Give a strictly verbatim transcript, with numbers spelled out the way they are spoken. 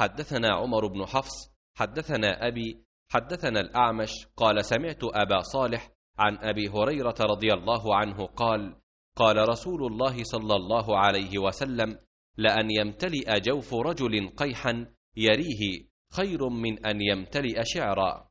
حدثنا عمر بن حفص حدثنا أبي حدثنا الأعمش قال سمعت أبا صالح عن أبي هريرة رضي الله عنه قال قال رسول الله صلى الله عليه وسلم لأن يمتلئ جوف رجل قيحا يريه خير من أن يمتلئ شعرا.